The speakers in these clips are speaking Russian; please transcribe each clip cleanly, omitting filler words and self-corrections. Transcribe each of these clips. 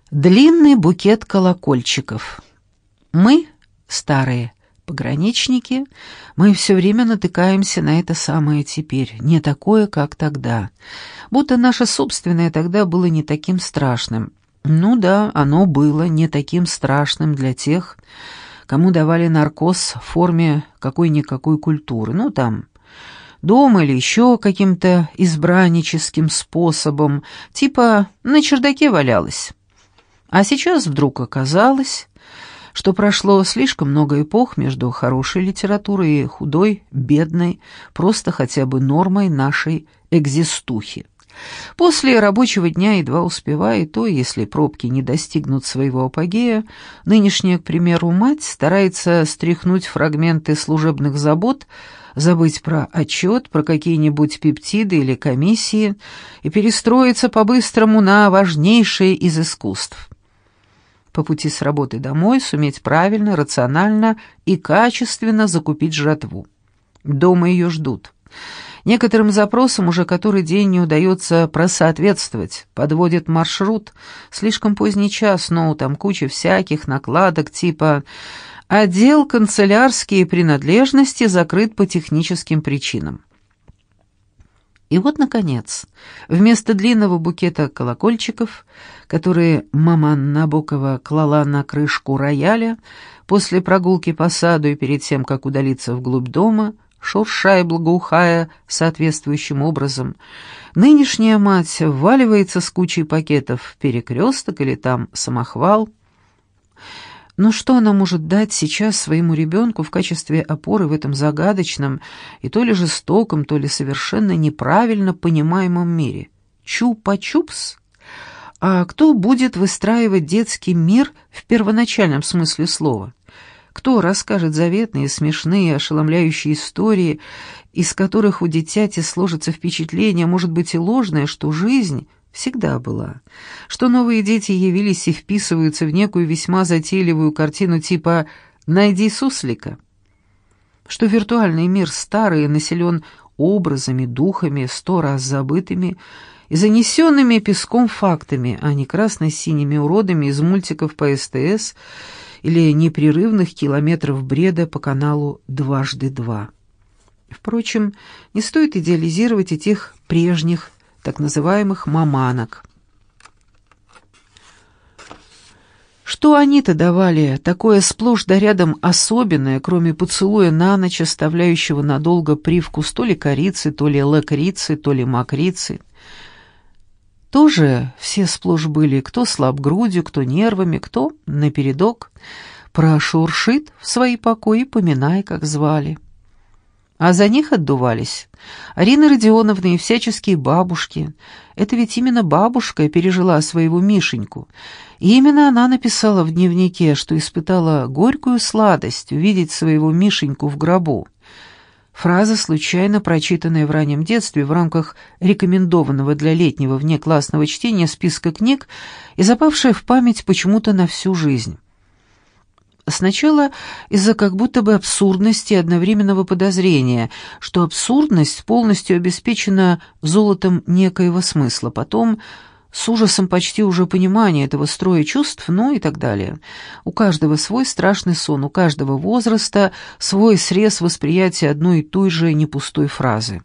Длинный букет колокольчиков. Мы, старые пограничники, мы все время натыкаемся на это самое теперь, не такое, как тогда. Будто наше собственное тогда было не таким страшным. Ну да, оно было не таким страшным для тех, кому давали наркоз в форме какой-никакой культуры. Ну там, дома или еще каким-то избранническим способом, типа на чердаке валялось. А сейчас вдруг оказалось, что прошло слишком много эпох между хорошей литературой и худой, бедной, просто хотя бы нормой нашей экзистухи. После рабочего дня едва успевая, и то, если пробки не достигнут своего апогея, нынешняя, к примеру, мать старается стряхнуть фрагменты служебных забот, забыть про отчет, про какие-нибудь пептиды или комиссии и перестроиться по-быстрому на важнейшее из искусств. По пути с работы домой суметь правильно, рационально и качественно закупить жратву. Дома ее ждут. Некоторым запросам уже который день не удается просоответствовать. Подводит маршрут. Слишком поздний час, но там куча всяких накладок типа «Отдел канцелярские принадлежности закрыт по техническим причинам». И вот, наконец, вместо длинного букета колокольчиков, которые мама Набокова клала на крышку рояля после прогулки по саду и перед тем, как удалиться вглубь дома, шурша и благоухая соответствующим образом, нынешняя мать вваливается с кучей пакетов в перекресток или там самохвал. Но что она может дать сейчас своему ребенку в качестве опоры в этом загадочном и то ли жестоком, то ли совершенно неправильно понимаемом мире? Чупа-чупс? А кто будет выстраивать детский мир в первоначальном смысле слова? Кто расскажет заветные, смешные, ошеломляющие истории, из которых у дитяти сложится впечатление, может быть и ложное, что жизнь всегда была, что новые дети явились и вписываются в некую весьма затейливую картину типа «найди суслика», что виртуальный мир старый населен образами, духами, 100 раз забытыми и занесенными песком фактами, а не красно-синими уродами из мультиков по СТС или непрерывных километров бреда по каналу «Дважды два». Впрочем, не стоит идеализировать и тех прежних так называемых маманок. Что они-то давали, такое сплошь да рядом особенное, кроме поцелуя на ночь, оставляющего надолго привкус то ли корицы, то ли лакрицы, то ли мокрицы. Тоже все сплошь были, кто слаб грудью, кто нервами, кто напередок. Прошуршит в свои покои, поминай, как звали. А за них отдувались Арина Родионовна и всяческие бабушки. Это ведь именно бабушка пережила своего Мишеньку. И именно она написала в дневнике, что испытала горькую сладость увидеть своего Мишеньку в гробу. Фраза, случайно прочитанная в раннем детстве в рамках рекомендованного для летнего внеклассного чтения списка книг и запавшая в память почему-то на всю жизнь. Сначала из-за как будто бы абсурдности и одновременного подозрения, что абсурдность полностью обеспечена золотом некоего смысла, потом с ужасом почти уже понимания этого строя чувств, ну и так далее. У каждого свой страшный сон, у каждого возраста свой срез восприятия одной и той же непустой фразы.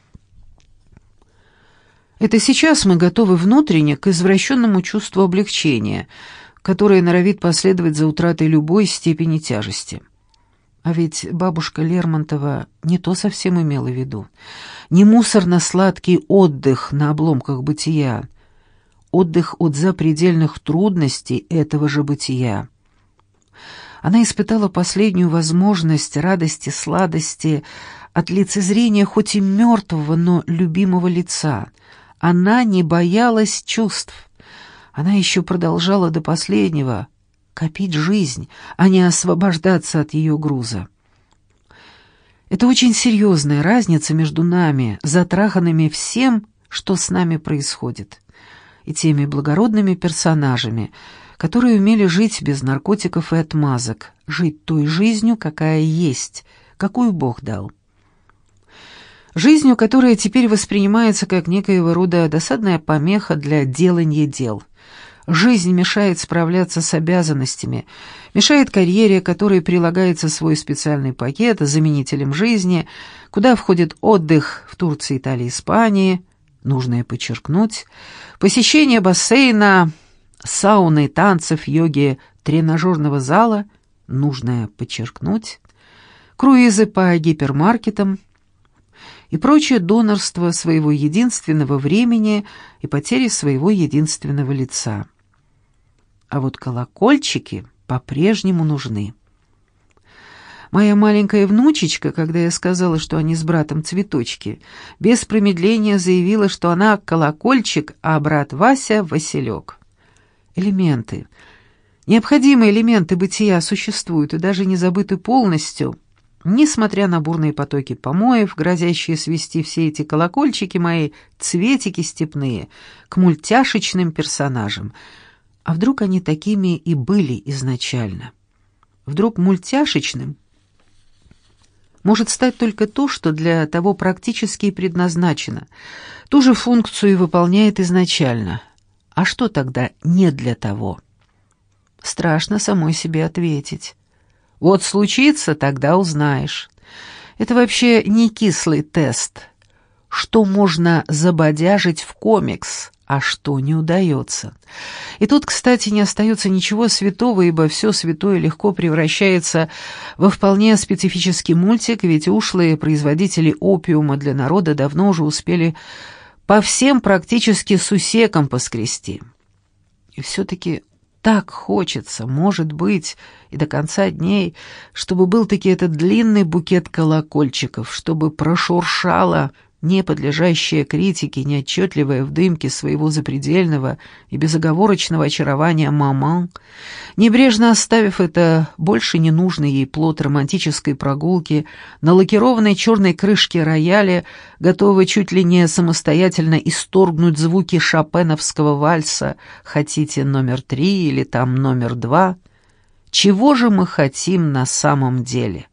Это сейчас мы готовы внутренне к извращенному чувству облегчения, которое норовит последовать за утратой любой степени тяжести. А ведь бабушка Лермонтова не то совсем имела в виду. Не мусорно-сладкий отдых на обломках бытия, отдых от запредельных трудностей этого же бытия. Она испытала последнюю возможность радости, сладости от лицезрения хоть и мертвого, но любимого лица. Она не боялась чувств. Она еще продолжала до последнего копить жизнь, а не освобождаться от ее груза. Это очень серьезная разница между нами, затраханными всем, что с нами происходит, и теми благородными персонажами, которые умели жить без наркотиков и отмазок, жить той жизнью, какая есть, какую Бог дал. Жизнью, которая теперь воспринимается как некоего рода досадная помеха для делания дел. Жизнь мешает справляться с обязанностями, мешает карьере, которой прилагается свой специальный пакет с заменителем жизни, куда входит отдых в Турции, Италии, Испании, нужное подчеркнуть, посещение бассейна, сауны, танцев, йоги, тренажерного зала, нужное подчеркнуть, круизы по гипермаркетам и прочее донорство своего единственного времени и потери своего единственного лица. А вот колокольчики по-прежнему нужны. Моя маленькая внучечка, когда я сказала, что они с братом цветочки, без промедления заявила, что она колокольчик, а брат Вася — Василек. Элементы, необходимые элементы бытия существуют и даже не забыты полностью. Несмотря на бурные потоки помоев, грозящие свести все эти колокольчики мои, цветики степные, к мультяшечным персонажам. А вдруг они такими и были изначально? Вдруг мультяшечным может стать только то, что для того практически и предназначено, ту же функцию и выполняет изначально. А что тогда не для того? Страшно самой себе ответить. Вот случится, тогда узнаешь. Это вообще не кислый тест. Что можно забодяжить в комикс, а что не удается. И тут, кстати, не остается ничего святого, ибо все святое легко превращается во вполне специфический мультик, ведь ушлые производители опиума для народа давно уже успели по всем практически сусекам поскрести. И все-таки так хочется, может быть, и до конца дней, чтобы был-таки этот длинный букет колокольчиков, чтобы прошуршало не подлежащее критике, неотчетливое в дымке своего запредельного и безоговорочного очарования маман, небрежно оставив это больше ненужный ей плод романтической прогулки на лакированной черной крышке рояля, готового чуть ли не самостоятельно исторгнуть звуки шопеновского вальса «Хотите номер 3» или там «номер 2». Чего же мы хотим на самом деле?